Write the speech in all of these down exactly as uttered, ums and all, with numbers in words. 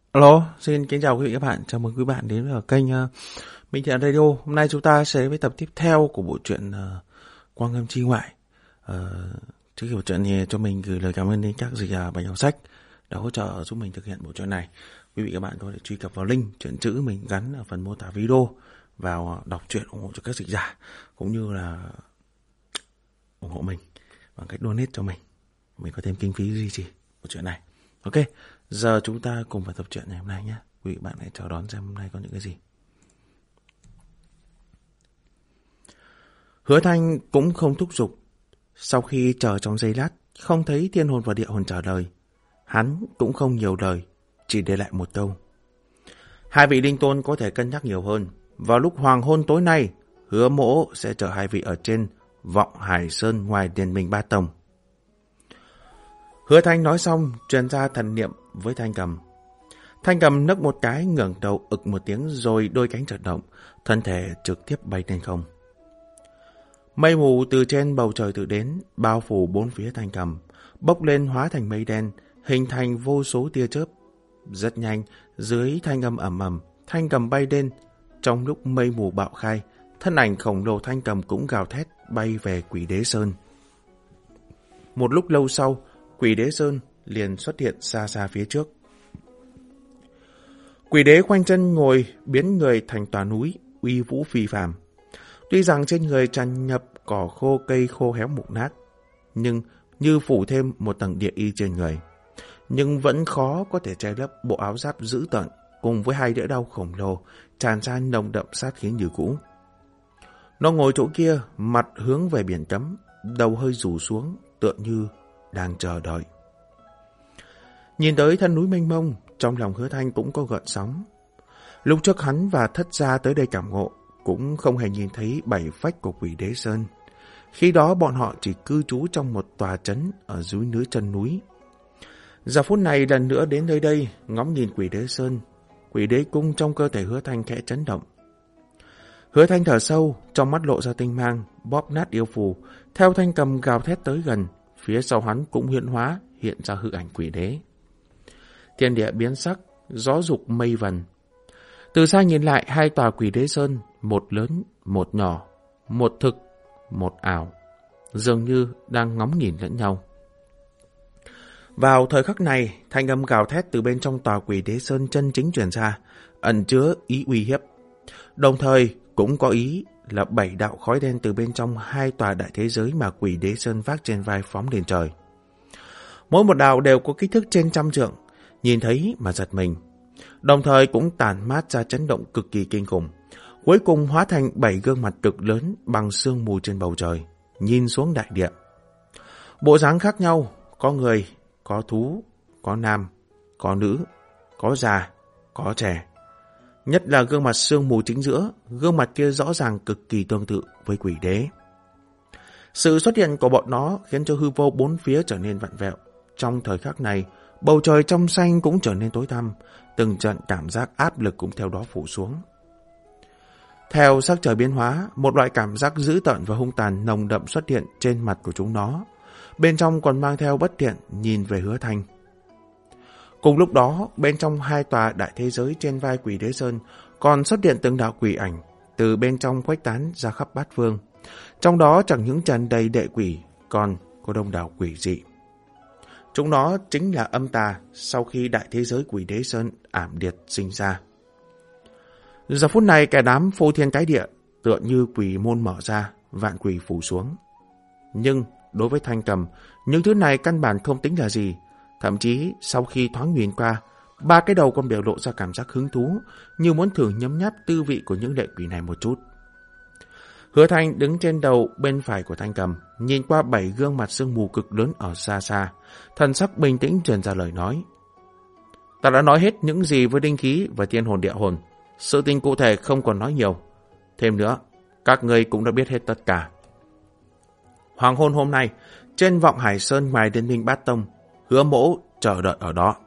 Alo, xin kính chào quý vị các bạn. Chào mừng quý bạn đến với kênh uh, Minh Thiện Radio. Hôm nay chúng ta sẽ với tập tiếp theo của bộ truyện uh, Quang Âm Chi Ngoại. Uh, trước khi bộ truyện thì cho mình gửi lời cảm ơn đến các dịch giả Bạch Đọc Sách đã hỗ trợ giúp mình thực hiện bộ truyện này. Quý vị các bạn có thể truy cập vào link truyện chữ mình gắn ở phần mô tả video vào đọc truyện ủng hộ cho các dịch giả, cũng như là ủng hộ mình bằng cách donate cho mình. Mình có thêm kinh phí duy trì bộ truyện này. Ok, giờ chúng ta cùng vào tập truyện ngày hôm nay nhé. Quý vị bạn hãy chào đón xem hôm nay có những cái gì. Hứa Thanh cũng không thúc giục. Sau khi chờ trong giây lát, không thấy thiên hồn và địa hồn trả lời, hắn cũng không nhiều lời, chỉ để lại một câu: hai vị linh tôn có thể cân nhắc nhiều hơn. Vào lúc hoàng hôn tối nay, Hứa Mỗ sẽ chở hai vị ở trên Vọng Hải Sơn ngoài Điền Minh Ba Tông. Hứa Thanh nói xong, truyền ra thần niệm với Thanh Cầm. Thanh Cầm nấc một cái, ngẩng đầu ực một tiếng rồi đôi cánh chợt động, thân thể trực tiếp bay lên không. Mây mù từ trên bầu trời tự đến, bao phủ bốn phía Thanh Cầm, bốc lên hóa thành mây đen, hình thành vô số tia chớp. Rất nhanh, dưới thanh âm ầm ầm, Thanh Cầm bay lên. Trong lúc mây mù bạo khai, thân ảnh khổng lồ Thanh Cầm cũng gào thét bay về Quỷ Đế Sơn. Một lúc lâu sau, Quỷ Đế Sơn liền xuất hiện xa xa phía trước. Quỷ Đế khoanh chân ngồi, biến người thành tòa núi, uy vũ phi phàm. Tuy rằng trên người tràn ngập cỏ khô, cây khô héo mục nát, nhưng như phủ thêm một tầng địa y trên người, nhưng vẫn khó có thể che lấp bộ áo giáp dữ tợn cùng với hai đĩa đao khổng lồ tràn ra nồng đậm sát khí như cũ. Nó ngồi chỗ kia, mặt hướng về biển cấm, đầu hơi rủ xuống, tựa như đang chờ đợi. Nhìn tới thân núi mênh mông, trong lòng Hứa Thanh cũng có gợn sóng. Lúc trước hắn và Thất Gia tới đây cảm ngộ, cũng không hề nhìn thấy bảy phách của Quỷ Đế Sơn. Khi đó bọn họ chỉ cư trú trong một tòa trấn ở dưới núi chân núi. Giờ phút này lần nữa đến nơi đây, ngắm nhìn Quỷ Đế Sơn, Quỷ Đế cung trong cơ thể Hứa Thanh khẽ chấn động. Hứa Thanh thở sâu, trong mắt lộ ra tinh mang, bóp nát yêu phù, theo Thanh Cầm gào thét tới gần. Phía sau hắn cũng hiện hóa, hiện ra hư ảnh Quỷ Đế. Thiên địa biến sắc, gió dục mây vần. Từ xa nhìn lại hai tòa Quỷ Đế Sơn, một lớn, một nhỏ, một thực, một ảo, dường như đang ngóng nhìn lẫn nhau. Vào thời khắc này, thanh âm gào thét từ bên trong tòa Quỷ Đế Sơn chân chính truyền ra, ẩn chứa ý uy hiếp. Đồng thời cũng có ý là bảy đạo khói đen từ bên trong hai tòa đại thế giới mà Quỷ Đế Sơn vác trên vai phóng lên trời. Mỗi một đạo đều có kích thước trên trăm trượng, nhìn thấy mà giật mình. Đồng thời cũng tản mát ra chấn động cực kỳ kinh khủng. Cuối cùng hóa thành bảy gương mặt cực lớn bằng sương mù trên bầu trời, nhìn xuống đại địa. Bộ dáng khác nhau, có người, có thú, có nam, có nữ, có già, có trẻ. Nhất là gương mặt sương mù chính giữa, gương mặt kia rõ ràng cực kỳ tương tự với Quỷ Đế. Sự xuất hiện của bọn nó khiến cho hư vô bốn phía trở nên vặn vẹo. Trong thời khắc này, bầu trời trong xanh cũng trở nên tối tăm, từng trận cảm giác áp lực cũng theo đó phủ xuống. Theo sắc trời biến hóa, một loại cảm giác dữ tợn và hung tàn nồng đậm xuất hiện trên mặt của chúng nó. Bên trong còn mang theo bất thiện nhìn về Hứa Thanh. Cùng lúc đó, bên trong hai tòa đại thế giới trên vai Quỷ Đế Sơn còn xuất hiện từng đạo quỷ ảnh từ bên trong khuếch tán ra khắp bát phương. Trong đó chẳng những tràn đầy đệ quỷ, còn có đông đảo quỷ dị. Chúng nó chính là âm tà sau khi đại thế giới Quỷ Đế Sơn ảm điệt sinh ra. Giờ phút này cả đám phô thiên cái địa, tựa như quỷ môn mở ra, vạn quỷ phủ xuống. Nhưng đối với Thanh Cầm, những thứ này căn bản không tính là gì. Thậm chí sau khi thoáng nhìn qua, ba cái đầu còn biểu lộ ra cảm giác hứng thú, như muốn thử nhấm nháp tư vị của những lệ quỷ này một chút. Hứa Thanh đứng trên đầu bên phải của Thanh Cầm, nhìn qua bảy gương mặt sương mù cực lớn ở xa xa, thần sắc bình tĩnh truyền ra lời nói. Ta đã nói hết những gì với đinh khí và thiên hồn địa hồn, sự tình cụ thể không còn nói nhiều. Thêm nữa, các ngươi cũng đã biết hết tất cả. Hoàng hôn hôm nay, trên Vọng Hải Sơn ngoài Điền Minh Bát Tông, Hứa Mỗ chờ đợi ở đó.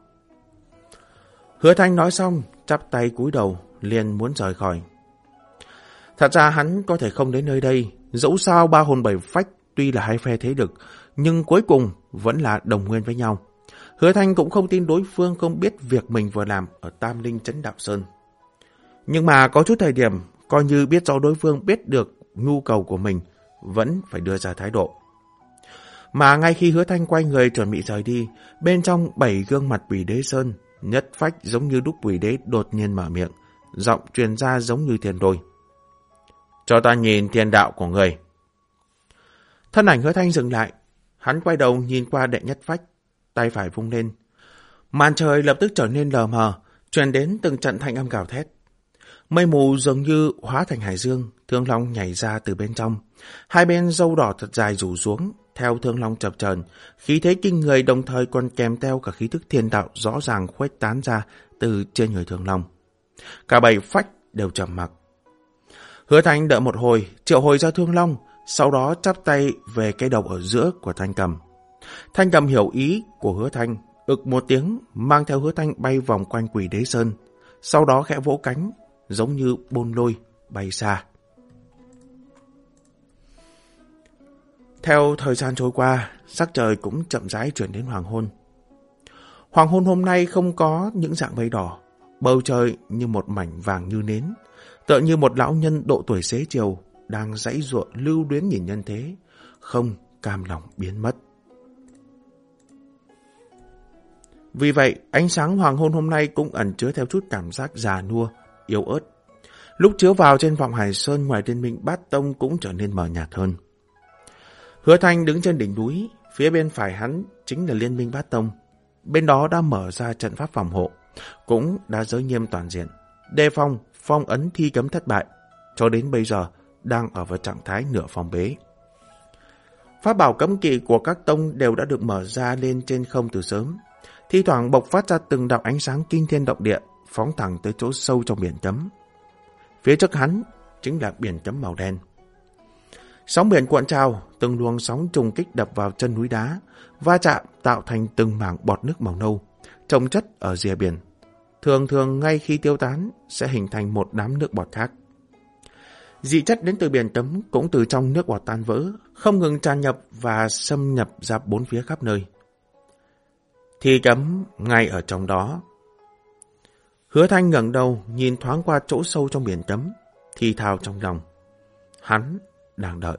Hứa Thanh nói xong, chắp tay cúi đầu, liền muốn rời khỏi. Thật ra hắn có thể không đến nơi đây, dẫu sao ba hồn bảy phách tuy là hai phe thế lực, nhưng cuối cùng vẫn là đồng nguyên với nhau, Hứa Thanh cũng không tin đối phương không biết việc mình vừa làm ở Tam Linh Trấn Đạo Sơn. Nhưng mà có chút thời điểm, coi như biết rõ đối phương biết được nhu cầu của mình, vẫn phải đưa ra thái độ. Mà ngay khi Hứa Thanh quay người chuẩn bị rời đi, bên trong bảy gương mặt Quỷ Đế Sơn, Nhất Phách giống như đúc Quỷ Đế đột nhiên mở miệng, giọng truyền ra giống như thiên đôi. Cho ta nhìn thiên đạo của người. Thân ảnh Hứa Thanh dừng lại, hắn quay đầu nhìn qua Đệ Nhất Phách, tay phải vung lên. Màn trời lập tức trở nên lờ mờ, truyền đến từng trận thanh âm gào thét. Mây mù dường như hóa thành hải dương, Thương Long nhảy ra từ bên trong. Hai bên râu đỏ thật dài rủ xuống, theo Thương Long chập chờn, khí thế kinh người đồng thời còn kèm theo cả khí thức thiên đạo rõ ràng khuếch tán ra từ trên người Thương Long. Cả bảy phách đều trầm mặc. Hứa Thanh đợi một hồi, triệu hồi ra Thương Long, sau đó chắp tay về cái đầu ở giữa của Thanh Cầm. Thanh Cầm hiểu ý của Hứa Thanh, ực một tiếng, mang theo Hứa Thanh bay vòng quanh Quỷ Đế Sơn, sau đó khẽ vỗ cánh, giống như bôn lôi, bay xa. Theo thời gian trôi qua, sắc trời cũng chậm rãi chuyển đến hoàng hôn. Hoàng hôn hôm nay không có những dạng mây đỏ, bầu trời như một mảnh vàng như nến, tựa như một lão nhân độ tuổi xế chiều đang giãy giụa lưu luyến nhìn nhân thế, không cam lòng biến mất. Vì vậy, ánh sáng hoàng hôn hôm nay cũng ẩn chứa theo chút cảm giác già nua, yếu ớt. Lúc chiếu vào trên vọng Hải Sơn ngoài Liên Minh Bát Tông cũng trở nên mờ nhạt hơn. Hứa Thanh đứng trên đỉnh núi, phía bên phải hắn chính là Liên Minh Bát Tông. Bên đó đã mở ra trận pháp phòng hộ, cũng đã giới nghiêm toàn diện, đề phòng phong ấn thi cấm thất bại, cho đến bây giờ đang ở vào trạng thái nửa phong bế. Pháp bảo cấm kỵ của các tông đều đã được mở ra lên trên không từ sớm, thi thoảng bộc phát ra từng đạo ánh sáng kinh thiên động địa, phóng thẳng tới chỗ sâu trong biển cấm. Phía trước hắn chính là biển cấm màu đen. Sóng biển cuộn trào, từng luồng sóng trùng kích đập vào chân núi đá, va chạm tạo thành từng mảng bọt nước màu nâu, chồng chất ở rìa biển. Thường thường ngay khi tiêu tán sẽ hình thành một đám nước bọt khác. Dị chất đến từ biển cấm cũng từ trong nước bọt tan vỡ, không ngừng tràn nhập và xâm nhập ra bốn phía khắp nơi. Thi cấm ngay ở trong đó. Hứa Thanh ngẩng đầu nhìn thoáng qua chỗ sâu trong biển cấm, thì thào trong lòng. Hắn đang đợi.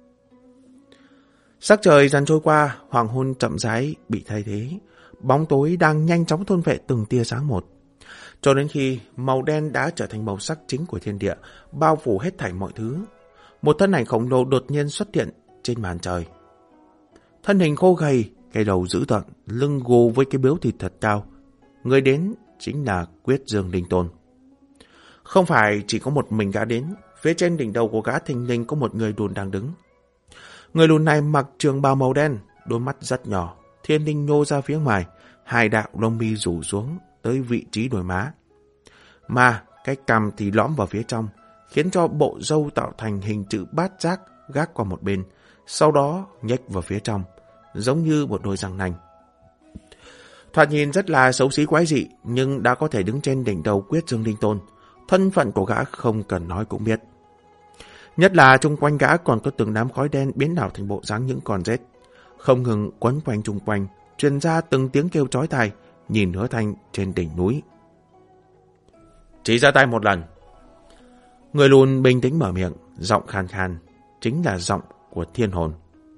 Sắc trời dần trôi qua, hoàng hôn chậm rãi bị thay thế, bóng tối đang nhanh chóng thôn phệ từng tia sáng một, cho đến khi màu đen đã trở thành màu sắc chính của thiên địa, bao phủ hết thảy mọi thứ. Một thân ảnh khổng lồ đột nhiên xuất hiện trên màn trời. Thân hình khô gầy, cái đầu dữ tợn, lưng gù với cái biếu thịt thật cao. Người đến chính là Quyết Dương Linh Tôn. Không phải chỉ có một mình gã đến, phía trên đỉnh đầu của gã thình lình có một người lùn đang đứng. Người lùn này mặc trường bào màu đen, đôi mắt rất nhỏ, thiên linh nhô ra phía ngoài, hai đạo lông mi rủ xuống tới vị trí đôi má. Mà cái cằm thì lõm vào phía trong, khiến cho bộ râu tạo thành hình chữ bát giác gác qua một bên, sau đó nhếch vào phía trong, giống như một đôi răng nanh. Thoạt nhìn rất là xấu xí quái dị, nhưng đã có thể đứng trên đỉnh đầu Quyết Dương Linh Tôn. Thân phận của gã không cần nói cũng biết. Nhất là chung quanh gã còn có từng đám khói đen biến đảo thành bộ dáng những con rết, không ngừng quấn quanh chung quanh, truyền ra từng tiếng kêu chói tai, nhìn Hứa Thanh trên đỉnh núi. Chỉ ra tay một lần. Người lùn bình tĩnh mở miệng, giọng khàn khàn, chính là giọng của thiên hồn.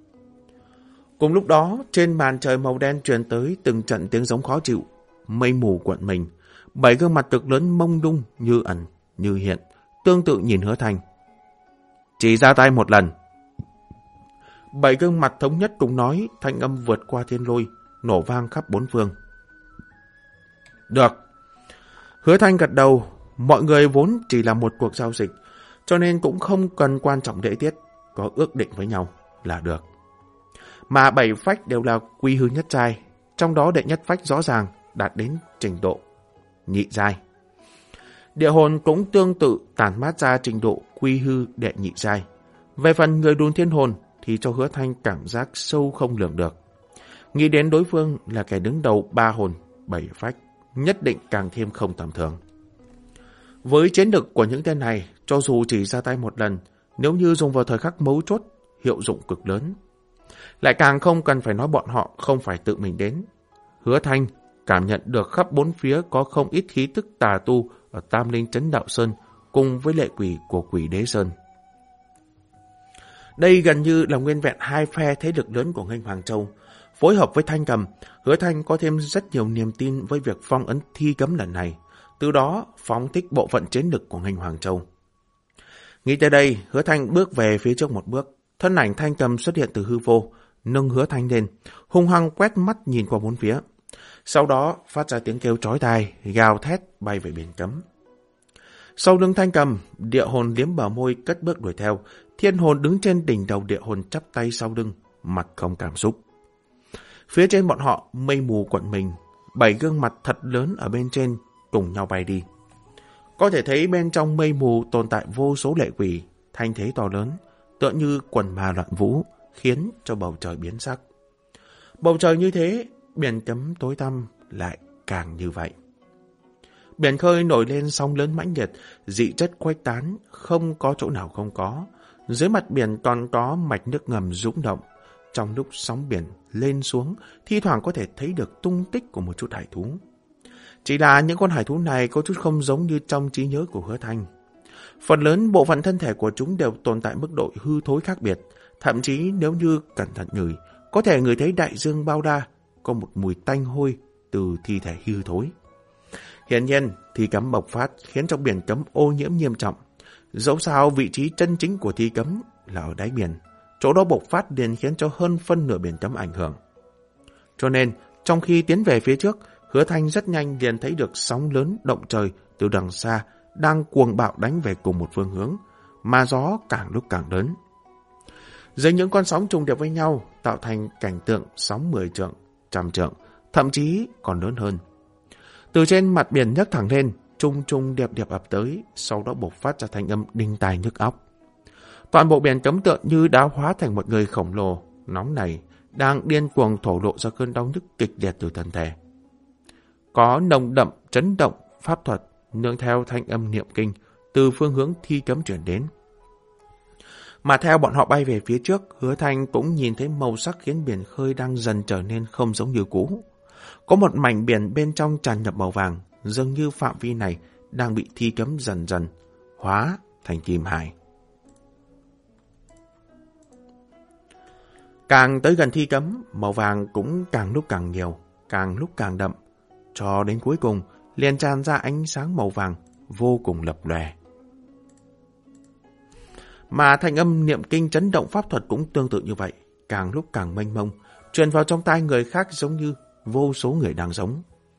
Cùng lúc đó, trên màn trời màu đen truyền tới từng trận tiếng giống khó chịu, mây mù cuộn mình, bảy gương mặt cực lớn mông lung như ẩn, như hiện, tương tự nhìn Hứa Thanh. Chỉ ra tay một lần. Bảy gương mặt thống nhất cùng nói, thanh âm vượt qua thiên lôi, nổ vang khắp bốn phương. Được. Hứa Thanh gật đầu, mọi người vốn chỉ là một cuộc giao dịch, cho nên cũng không cần quan trọng lễ tiết, có ước định với nhau là được. Mà bảy phách đều là quy hư nhất giai, trong đó đệ nhất phách rõ ràng đạt đến trình độ nhị giai. Địa hồn cũng tương tự tản mát ra trình độ quy hư đệ nhị giai. Về phần người đùn thiên hồn thì cho Hứa Thanh cảm giác sâu không lường được. Nghĩ đến đối phương là kẻ đứng đầu ba hồn, bảy phách, nhất định càng thêm không tầm thường. Với chiến lực của những tên này, cho dù chỉ ra tay một lần, nếu như dùng vào thời khắc mấu chốt, hiệu dụng cực lớn. Lại càng không cần phải nói bọn họ không phải tự mình đến. Hứa Thanh cảm nhận được khắp bốn phía có không ít khí tức tà tu ở Tam Linh Trấn Đạo Sơn cùng với lệ quỷ của Quỷ Đế Sơn. Đây gần như là nguyên vẹn hai phe thế lực lớn của Nghênh Hoàng Châu. Phối hợp với Thanh Cầm, Hứa Thanh có thêm rất nhiều niềm tin với việc phong ấn thi cấm lần này, từ đó phóng thích bộ phận chiến lực của Nghênh Hoàng Châu. Nghĩ tới đây, Hứa Thanh bước về phía trước một bước, thân ảnh Thanh Cầm xuất hiện từ hư vô, nâng Hứa Thanh lên, hung hăng quét mắt nhìn qua bốn phía. Sau đó phát ra tiếng kêu chói tai, gào thét bay về biển cấm. Sau lưng Thanh Cầm, địa hồn liếm bờ môi cất bước đuổi theo, thiên hồn đứng trên đỉnh đầu địa hồn chắp tay sau lưng, mặt không cảm xúc. Phía trên bọn họ mây mù quận mình, bảy gương mặt thật lớn ở bên trên cùng nhau bay đi. Có thể thấy bên trong mây mù tồn tại vô số lệ quỷ, thanh thế to lớn, tựa như quần ma loạn vũ, khiến cho bầu trời biến sắc. Bầu trời như thế, biển cấm tối tăm lại càng như vậy. Biển khơi nổi lên sóng lớn mãnh liệt, dị chất khuếch tán, không có chỗ nào không có. Dưới mặt biển còn có mạch nước ngầm rung động. Trong lúc sóng biển lên xuống, thi thoảng có thể thấy được tung tích của một chút hải thú. Chỉ là những con hải thú này có chút không giống như trong trí nhớ của Hứa Thanh. Phần lớn bộ phận thân thể của chúng đều tồn tại mức độ hư thối khác biệt. Thậm chí nếu như cẩn thận ngửi, có thể ngửi thấy đại dương bao la, có một mùi tanh hôi từ thi thể hư thối. Hiển nhiên, thi cấm bộc phát khiến trong biển cấm ô nhiễm nghiêm trọng. Dẫu sao vị trí chân chính của thi cấm là ở đáy biển, chỗ đó bộc phát liền khiến cho hơn phân nửa biển cấm ảnh hưởng. Cho nên, trong khi tiến về phía trước, Hứa Thanh rất nhanh liền thấy được sóng lớn động trời từ đằng xa đang cuồng bạo đánh về cùng một phương hướng, mà gió càng lúc càng lớn. Dưới những con sóng trùng điệp với nhau tạo thành cảnh tượng sóng mười trượng, trăm trượng, thậm chí còn lớn hơn. Từ trên mặt biển nhấc thẳng lên, trung trung điệp điệp ập tới, sau đó bộc phát ra thanh âm đinh tai nhức óc. Toàn bộ biển cấm tựa như đã hóa thành một người khổng lồ, nóng này, đang điên cuồng thổ lộ ra cơn đau nhức kịch liệt từ thân thể. Có nồng đậm chấn động pháp thuật nương theo thanh âm niệm kinh từ phương hướng thi cấm chuyển đến. Mà theo bọn họ bay về phía trước, Hứa Thanh cũng nhìn thấy màu sắc khiến biển khơi đang dần trở nên không giống như cũ. Có một mảnh biển bên trong tràn ngập màu vàng, dường như phạm vi này đang bị thi cấm dần dần hóa thành kim hải. Càng tới gần thi cấm, màu vàng cũng càng lúc càng nhiều, càng lúc càng đậm, cho đến cuối cùng liền tràn ra ánh sáng màu vàng vô cùng lập lòe. Mà thanh âm niệm kinh chấn động pháp thuật cũng tương tự như vậy, càng lúc càng mênh mông, truyền vào trong tai người khác giống như vô số người đang giống.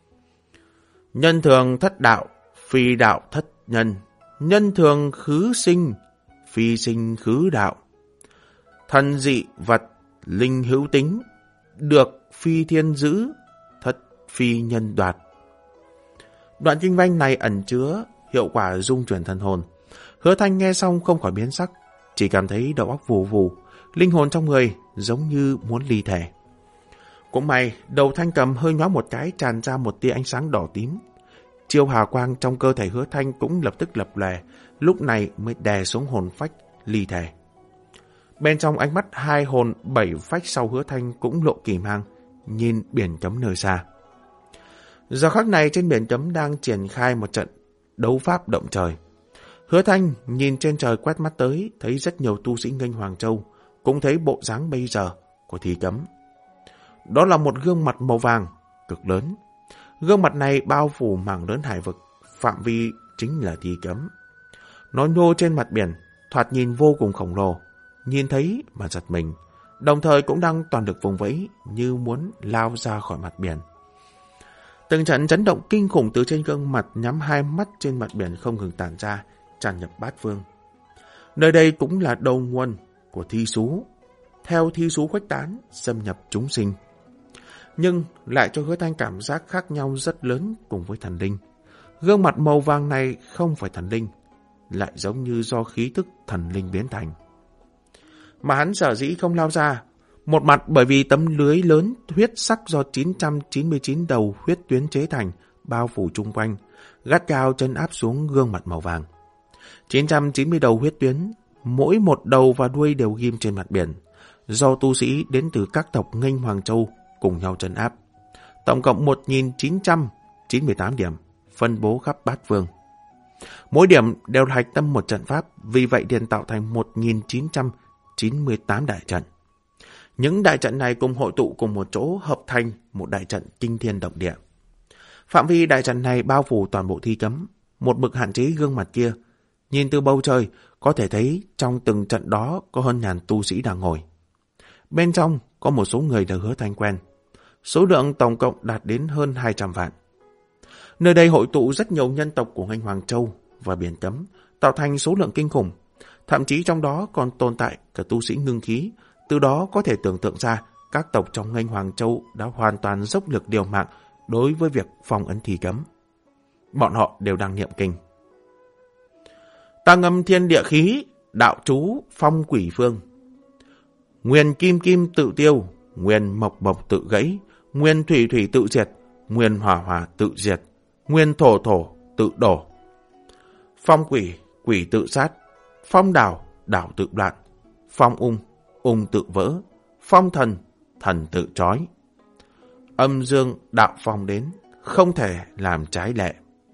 Nhân thường thất đạo, phi đạo thất nhân. Nhân thường khứ sinh, phi sinh khứ đạo. Thần dị vật, linh hữu tính. Được phi thiên giữ, thất phi nhân đoạt. Đoạn kinh văn này ẩn chứa hiệu quả dung chuyển thần hồn. Hứa Thanh nghe xong không khỏi biến sắc, chỉ cảm thấy đầu óc vù vù, linh hồn trong người giống như muốn ly thể. Cũng may, đầu Thanh Cầm hơi nhói một cái, tràn ra một tia ánh sáng đỏ tím. Chiêu hào quang trong cơ thể Hứa Thanh cũng lập tức lập lòe, lúc này mới đè xuống hồn phách ly thể. Bên trong ánh mắt hai hồn bảy phách sau Hứa Thanh cũng lộ kỳ mang, nhìn biển cấm nơi xa. Giờ khắc này trên biển cấm đang triển khai một trận đấu pháp động trời. Hứa Thanh nhìn trên trời quét mắt tới, thấy rất nhiều tu sĩ Nghênh Hoàng Châu, cũng thấy bộ dáng bây giờ của thi cấm. Đó là một gương mặt màu vàng, cực lớn. Gương mặt này bao phủ mảng lớn hải vực, phạm vi chính là thi cấm. Nó nhô trên mặt biển, thoạt nhìn vô cùng khổng lồ, nhìn thấy mà giật mình, đồng thời cũng đang toàn lực vùng vẫy như muốn lao ra khỏi mặt biển. Từng trận chấn động kinh khủng từ trên gương mặt nhắm hai mắt trên mặt biển không ngừng tản ra, tràn nhập bát phương. Nơi đây cũng là đầu nguồn của thi sú, theo thi sú khuếch tán, xâm nhập chúng sinh. Nhưng lại cho Hứa Thanh cảm giác khác nhau rất lớn cùng với thần linh. Gương mặt màu vàng này không phải thần linh, lại giống như do khí tức thần linh biến thành. Mà hắn sở dĩ không lao ra, một mặt bởi vì tấm lưới lớn huyết sắc do chín trăm chín mươi chín đầu huyết tuyến chế thành, bao phủ chung quanh, gắt gao chân áp xuống gương mặt màu vàng. chín trăm chín mươi đầu huyết tuyến, mỗi một đầu và đuôi đều ghim trên mặt biển, do tu sĩ đến từ các tộc Nghênh Hoàng Châu cùng nhau trấn áp. tổng cộng một nghìn chín trăm chín mươi tám điểm, phân bố khắp bát phương. Mỗi điểm đều là hạch tâm một trận pháp, vì vậy liền tạo thành một nghìn chín trăm chín mươi tám đại trận. Những đại trận này cùng hội tụ cùng một chỗ hợp thành một đại trận kinh thiên động địa. Phạm vi đại trận này bao phủ toàn bộ thi cấm, một mực hạn chế gương mặt kia. Nhìn từ bầu trời, có thể thấy trong từng trận đó có hơn ngàn tu sĩ đang ngồi. Bên trong có một số người được Hứa Thanh quen. Số lượng tổng cộng đạt đến hơn hai trăm vạn. Nơi đây hội tụ rất nhiều nhân tộc của Nghênh Hoàng Châu và Biển Cấm, tạo thành số lượng kinh khủng. Thậm chí trong đó còn tồn tại cả tu sĩ ngưng khí. Từ đó có thể tưởng tượng ra các tộc trong Nghênh Hoàng Châu đã hoàn toàn dốc lực liều mạng đối với việc phong ấn thi cấm. Bọn họ đều đang niệm kinh. Ta ngâm thiên địa khí, đạo chú phong quỷ phương. Nguyên kim kim tự tiêu, nguyên mộc mộc tự gãy, nguyên thủy thủy tự diệt, nguyên hỏa hỏa tự diệt, nguyên thổ thổ tự đổ. Phong quỷ, quỷ tự sát, phong đảo, đảo tự đoạn, phong ung, ung tự vỡ, phong thần, thần tự trói. Âm dương đạo phong đến, không thể làm trái lệ.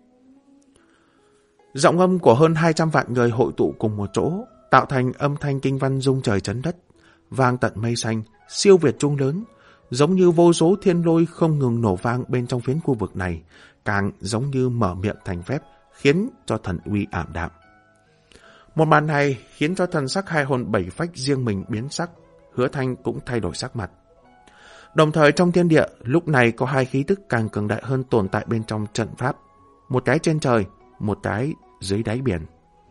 Giọng âm của hơn hai trăm vạn người hội tụ cùng một chỗ, tạo thành âm thanh kinh văn rung trời chấn đất, vang tận mây xanh, siêu việt trung lớn, giống như vô số thiên lôi không ngừng nổ vang bên trong phiến khu vực này, càng giống như mở miệng thành phép, khiến cho thần uy ảm đạm. Một màn này khiến cho thần sắc hai hồn bảy phách riêng mình biến sắc, Hứa Thanh cũng thay đổi sắc mặt. Đồng thời trong thiên địa, lúc này có hai khí tức càng cường đại hơn tồn tại bên trong trận pháp. Một cái trên trời, một cái dưới đáy biển.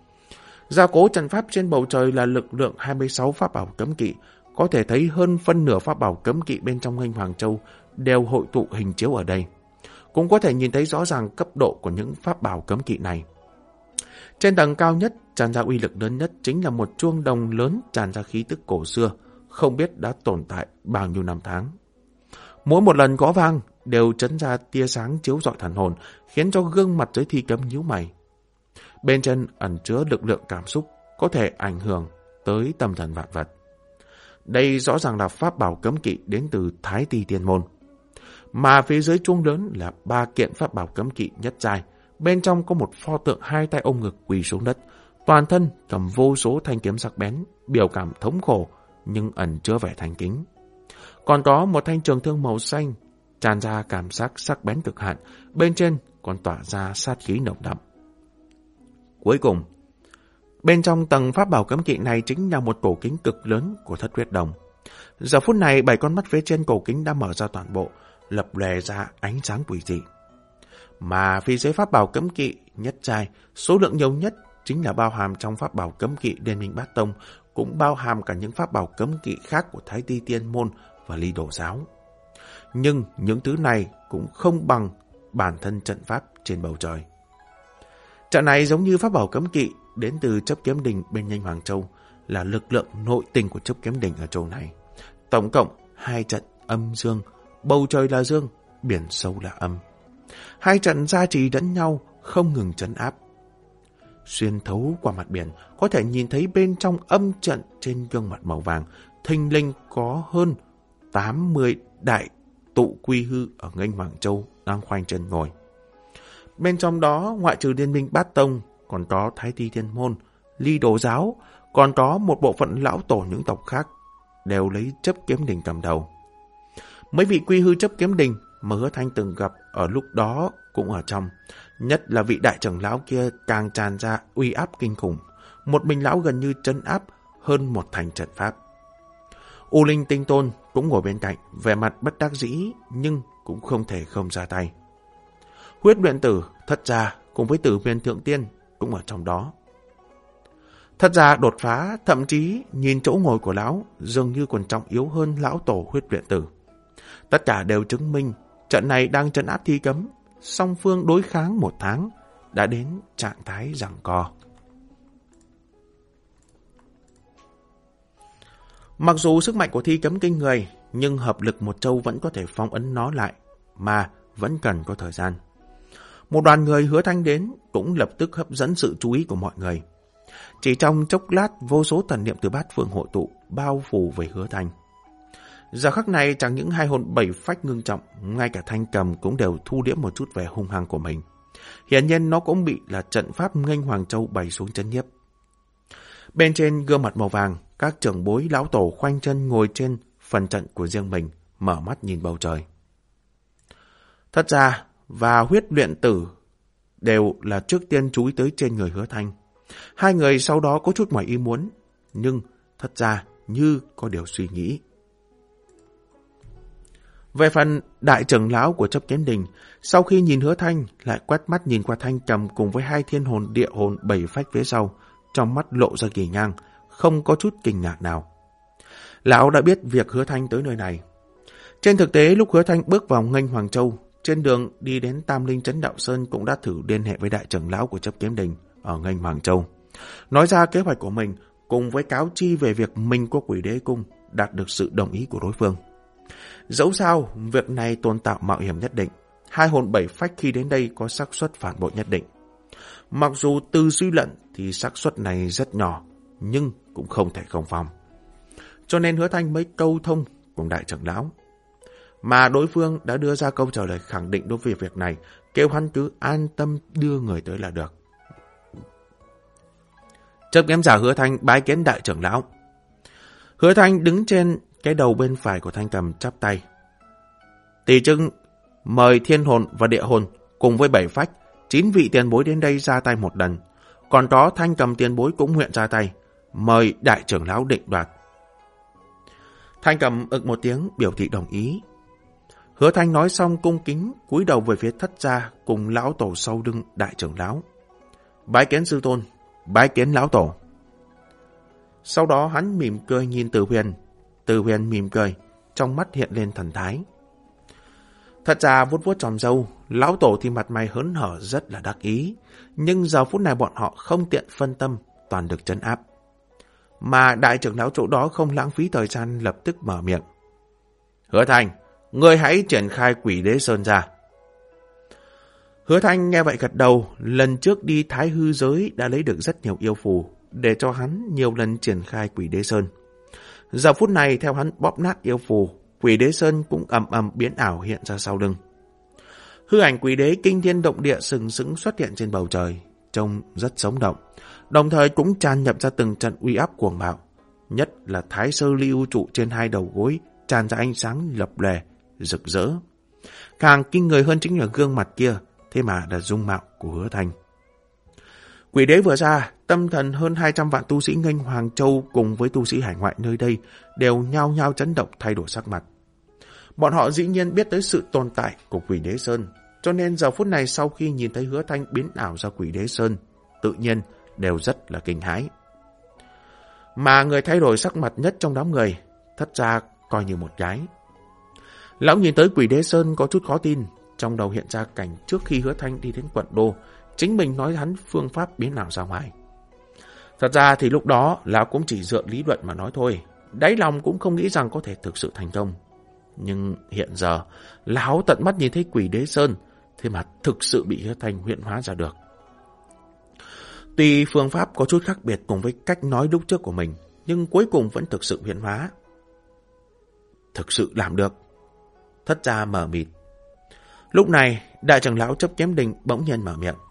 Gia cố trận pháp trên bầu trời là lực lượng hai mươi sáu pháp bảo cấm kỵ, có thể thấy hơn phân nửa pháp bảo cấm kỵ bên trong Nghênh Hoàng Châu đều hội tụ hình chiếu ở đây. Cũng có thể nhìn thấy rõ ràng cấp độ của những pháp bảo cấm kỵ này. Trên tầng cao nhất, tràn ra uy lực lớn nhất chính là một chuông đồng lớn tràn ra khí tức cổ xưa, không biết đã tồn tại bao nhiêu năm tháng. Mỗi một lần gõ vang đều chấn ra tia sáng chiếu rọi thần hồn, khiến cho gương mặt dưới thi cấm nhíu mày. Bên trên ẩn chứa lực lượng cảm xúc, có thể ảnh hưởng tới tâm thần vạn vật. Đây rõ ràng là pháp bảo cấm kỵ đến từ Thái Ti Tiên Môn. Mà phía dưới chuông lớn là ba kiện pháp bảo cấm kỵ nhất giai. Bên trong có một pho tượng hai tay ôm ngực quỳ xuống đất, toàn thân cầm vô số thanh kiếm sắc bén, biểu cảm thống khổ nhưng ẩn chứa vẻ thành kính. Còn có một thanh trường thương màu xanh, tràn ra cảm giác sắc bén cực hạn, bên trên còn tỏa ra sát khí nồng đậm. Cuối cùng, bên trong tầng pháp bảo cấm kỵ này chính là một cổ kính cực lớn của Thất Huyết Đồng. Giờ phút này, bảy con mắt phía trên cổ kính đã mở ra toàn bộ, lập lòe ra ánh sáng quỷ dị. Mà phía dưới pháp bảo cấm kỵ nhất giai, số lượng nhiều nhất chính là bao hàm trong pháp bảo cấm kỵ Liên Minh Bát Tông, cũng bao hàm cả những pháp bảo cấm kỵ khác của Thái Ti Tiên Môn và Ly Đổ Giáo. Nhưng những thứ này cũng không bằng bản thân trận pháp trên bầu trời. Trận này giống như pháp bảo cấm kỵ đến từ Chấp Kiếm Đình bên Nghênh Hoàng Châu, là lực lượng nội tình của Chấp Kiếm Đình ở châu này. Tổng cộng hai trận âm dương, bầu trời là dương, biển sâu là âm. Hai trận gia trì lẫn nhau, không ngừng trấn áp. Xuyên thấu qua mặt biển, có thể nhìn thấy bên trong âm trận trên gương mặt màu vàng, thình lình có hơn tám mươi đại tụ quy hư ở Nghênh Hoàng Châu đang khoanh chân ngồi. Bên trong đó, ngoại trừ Liên Minh Bát Tông, còn có Thái Ti Tiên Môn, Ly Đổ Giáo, còn có một bộ phận lão tổ những tộc khác, đều lấy Chấp Kiếm Đình cầm đầu. Mấy vị quy hư Chấp Kiếm Đình mà Hứa Thanh từng gặp ở lúc đó cũng ở trong, nhất là vị đại trưởng lão kia càng tràn ra uy áp kinh khủng, một mình lão gần như trấn áp hơn một thành trận pháp. U Linh Tinh Tôn cũng ngồi bên cạnh, vẻ mặt bất đắc dĩ nhưng cũng không thể không ra tay. Huyết Luyện Tử, Thất Gia cùng với Tử Huyền Thượng Tiên cũng ở trong đó. Thất Gia đột phá, thậm chí nhìn chỗ ngồi của lão dường như còn trọng yếu hơn lão tổ Huyết Luyện Tử. Tất cả đều chứng minh trận này đang trấn áp thi cấm, song phương đối kháng một tháng đã đến trạng thái giằng co. Mặc dù sức mạnh của thi cấm kinh người, nhưng hợp lực một châu vẫn có thể phong ấn nó lại, mà vẫn cần có thời gian. Một đoàn người Hứa Thanh đến cũng lập tức hấp dẫn sự chú ý của mọi người. Chỉ trong chốc lát, vô số thần niệm từ bát phương hội tụ, bao phủ về Hứa Thanh. Giờ khắc này chẳng những hai hồn bảy phách ngưng trọng, ngay cả Thanh Cầm cũng đều thu liễm một chút vẻ hung hăng của mình. Hiển nhiên nó cũng bị là trận pháp nghênh Hoàng Châu bày xuống chấn nhiếp. Bên trên gương mặt màu vàng, các trưởng bối lão tổ khoanh chân ngồi trên phần trận của riêng mình, mở mắt nhìn bầu trời. Thất gia và huyết luyện tử đều là trước tiên chú ý tới trên người Hứa Thanh. Hai người sau đó có chút ngoài ý muốn, nhưng Thất gia như có điều suy nghĩ. Về phần đại trưởng lão của Chấp Kiếm Đình, sau khi nhìn Hứa Thanh, lại quét mắt nhìn qua Thanh Cầm cùng với hai thiên hồn địa hồn bảy phách phía sau, trong mắt lộ ra kỳ ngang, không có chút kinh ngạc nào. Lão đã biết việc Hứa Thanh tới nơi này. Trên thực tế, lúc Hứa Thanh bước vào nghênh Hoàng Châu, trên đường đi đến Tam Linh Trấn Đạo Sơn cũng đã thử liên hệ với đại trưởng lão của Chấp Kiếm Đình ở nghênh Hoàng Châu, nói ra kế hoạch của mình cùng với cáo chi về việc mình có Quỷ Đế Cung, đạt được sự đồng ý của đối phương. Dẫu sao, việc này tồn tại mạo hiểm nhất định. Hai hồn bảy phách khi đến đây có xác suất phản bội nhất định. Mặc dù từ suy luận thì xác suất này rất nhỏ, nhưng cũng không thể không phòng. Cho nên Hứa Thanh mới câu thông cùng đại trưởng lão. Mà đối phương đã đưa ra câu trả lời khẳng định đối với việc này, kêu hắn cứ an tâm đưa người tới là được. Chấp Kiếm giả Hứa Thanh bái kiến đại trưởng lão. Hứa Thanh đứng trên cái đầu bên phải của Thanh Cầm chắp tay. Tỷ trưng mời thiên hồn và địa hồn cùng với bảy phách, chín vị tiền bối đến đây ra tay một lần. Còn có Thanh Cầm tiền bối cũng nguyện ra tay, mời đại trưởng lão định đoạt. Thanh Cầm ực một tiếng biểu thị đồng ý. Hứa Thanh nói xong cung kính cúi đầu về phía Thất gia cùng lão tổ sau lưng đại trưởng lão. Bái kiến sư tôn, bái kiến lão tổ. Sau đó hắn mỉm cười nhìn Từ Huyền. Từ Huyền mỉm cười, trong mắt hiện lên thần thái. Thất gia vuốt vuốt tròm râu, lão tổ thì mặt mày hớn hở rất là đắc ý, nhưng giờ phút này bọn họ không tiện phân tâm, toàn được trấn áp. Mà đại trưởng lão chỗ đó không lãng phí thời gian, lập tức mở miệng. Hứa Thanh, ngươi hãy triển khai Quỷ Đế Sơn ra. Hứa Thanh nghe vậy gật đầu, lần trước đi Thái Hư giới đã lấy được rất nhiều yêu phù, để cho hắn nhiều lần triển khai Quỷ Đế Sơn. Giờ phút này theo hắn bóp nát yêu phù, Quỷ Đế Sơn cũng ầm ầm biến ảo hiện ra sau lưng. Hư ảnh Quỷ Đế kinh thiên động địa sừng sững xuất hiện trên bầu trời, trông rất sống động, đồng thời cũng tràn nhập ra từng trận uy áp cuồng bạo. Nhất là Thái Sơ Lưu trụ trên hai đầu gối tràn ra ánh sáng lập lòe, rực rỡ. Càng kinh người hơn chính là gương mặt kia, thế mà là dung mạo của Hứa Thanh. Quỷ Đế vừa ra, tâm thần hơn hai trăm vạn tu sĩ nghênh Hoàng Châu cùng với tu sĩ hải ngoại nơi đây đều nhao nhao chấn động thay đổi sắc mặt. Bọn họ dĩ nhiên biết tới sự tồn tại của Quỷ Đế Sơn, cho nên giờ phút này sau khi nhìn thấy Hứa Thanh biến ảo ra Quỷ Đế Sơn, tự nhiên đều rất là kinh hãi. Mà người thay đổi sắc mặt nhất trong đám người, Thất gia coi như một cái. Lão nhìn tới Quỷ Đế Sơn có chút khó tin, trong đầu hiện ra cảnh trước khi Hứa Thanh đi đến quận đô, chính mình nói hắn phương pháp biến ảo ra ngoài. Thật ra thì lúc đó lão cũng chỉ dựa lý luận mà nói thôi, đáy lòng cũng không nghĩ rằng có thể thực sự thành công. Nhưng hiện giờ, lão tận mắt nhìn thấy Quỷ Đế Sơn, thế mà thực sự bị Hứa Thanh huyễn hóa ra được. Tuy phương pháp có chút khác biệt cùng với cách nói lúc trước của mình, nhưng cuối cùng vẫn thực sự huyễn hóa. Thực sự làm được. Thất gia mở mịt. Lúc này, đại trưởng lão Chấp Kiếm Đình bỗng nhiên mở miệng.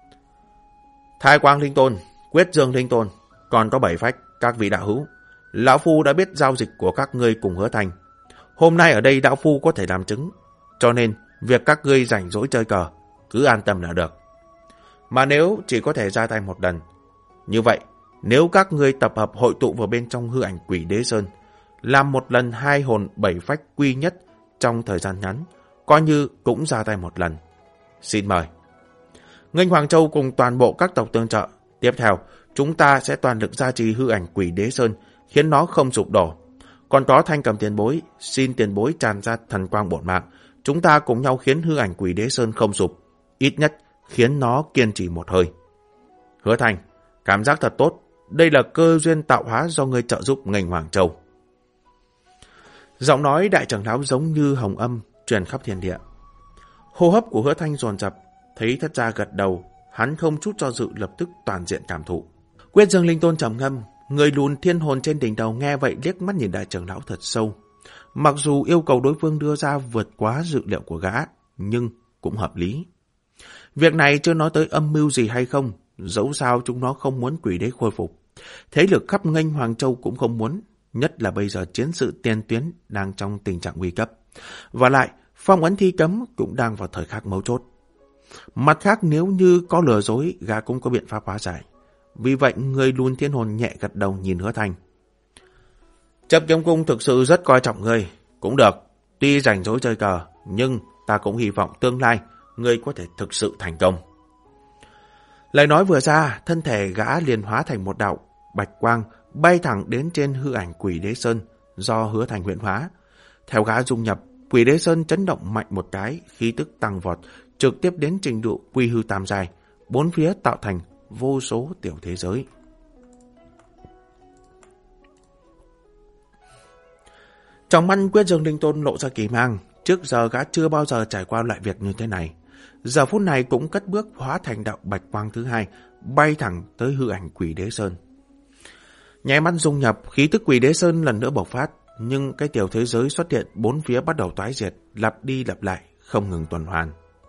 Thái Quang Linh Tôn, Quyết Dương Linh Tôn, còn có bảy phách, các vị đạo hữu. Lão Phu đã biết giao dịch của các ngươi cùng Hứa Thanh. Hôm nay ở đây đạo Phu có thể làm chứng, cho nên việc các ngươi rảnh rỗi chơi cờ, cứ an tâm là được. Mà nếu chỉ có thể ra tay một lần, như vậy, nếu các ngươi tập hợp hội tụ vào bên trong hư ảnh Quỷ Đế Sơn, làm một lần hai hồn bảy phách quy nhất trong thời gian ngắn, coi như cũng ra tay một lần. Xin mời. Nghênh Hoàng Châu cùng toàn bộ các tộc tương trợ. Tiếp theo, chúng ta sẽ toàn lực gia trì hư ảnh Quỷ Đế Sơn, khiến nó không sụp đổ. Còn có Thanh Cầm tiền bối, xin tiền bối tràn ra thần quang bổn mạng. Chúng ta cùng nhau khiến hư ảnh Quỷ Đế Sơn không sụp, ít nhất khiến nó kiên trì một hơi. Hứa Thanh, cảm giác thật tốt. Đây là cơ duyên tạo hóa do ngươi trợ giúp nghênh Hoàng Châu. Giọng nói đại trưởng lão giống như hồng âm truyền khắp thiên địa. Hô hấp của Hứa Thanh dồn dập, thấy Thất gia gật đầu, hắn không chút do dự lập tức toàn diện cảm thụ. Quyết Dương Linh Tôn trầm ngâm, người lùn thiên hồn trên đỉnh đầu nghe vậy liếc mắt nhìn đại trưởng lão thật sâu. Mặc dù yêu cầu đối phương đưa ra vượt quá dự liệu của gã, nhưng cũng hợp lý. Việc này chưa nói tới âm mưu gì hay không, dẫu sao chúng nó không muốn quỷ đế khôi phục. Thế lực khắp nghênh Hoàng Châu cũng không muốn, nhất là bây giờ chiến sự tiền tuyến đang trong tình trạng nguy cấp. Và lại, phong ấn thi cấm cũng đang vào thời khắc mấu chốt. Mặt khác, nếu như có lừa dối, gã cũng có biện pháp hóa giải. Vì vậy, người luôn thiên hồn nhẹ gật đầu nhìn Hứa Thanh. Chấp Kiếm Cung thực sự rất coi trọng ngươi. Cũng được, tuy rảnh rỗi chơi cờ, nhưng ta cũng hy vọng tương lai ngươi có thể thực sự thành công. Lời nói vừa ra, thân thể gã liền hóa thành một đạo bạch quang bay thẳng đến trên hư ảnh Quỷ Đế Sơn do Hứa Thanh huyễn hóa. Theo gã dung nhập, Quỷ Đế Sơn chấn động mạnh một cái, khí tức tăng vọt, trực tiếp đến trình độ quy hư tam giai, bốn phía tạo thành vô số tiểu thế giới. Trong mắt Quyết Dương Linh Tôn lộ ra kỳ mang, trước giờ gã chưa bao giờ trải qua loại việc như thế này. Giờ phút này cũng cất bước hóa thành đạo bạch quang thứ hai, bay thẳng tới hư ảnh Quỷ Đế Sơn. Nháy mắt dung nhập, khí tức Quỷ Đế Sơn lần nữa bộc phát, nhưng cái tiểu thế giới xuất hiện bốn phía bắt đầu toái diệt, lặp đi lặp lại, không ngừng tuần hoàn.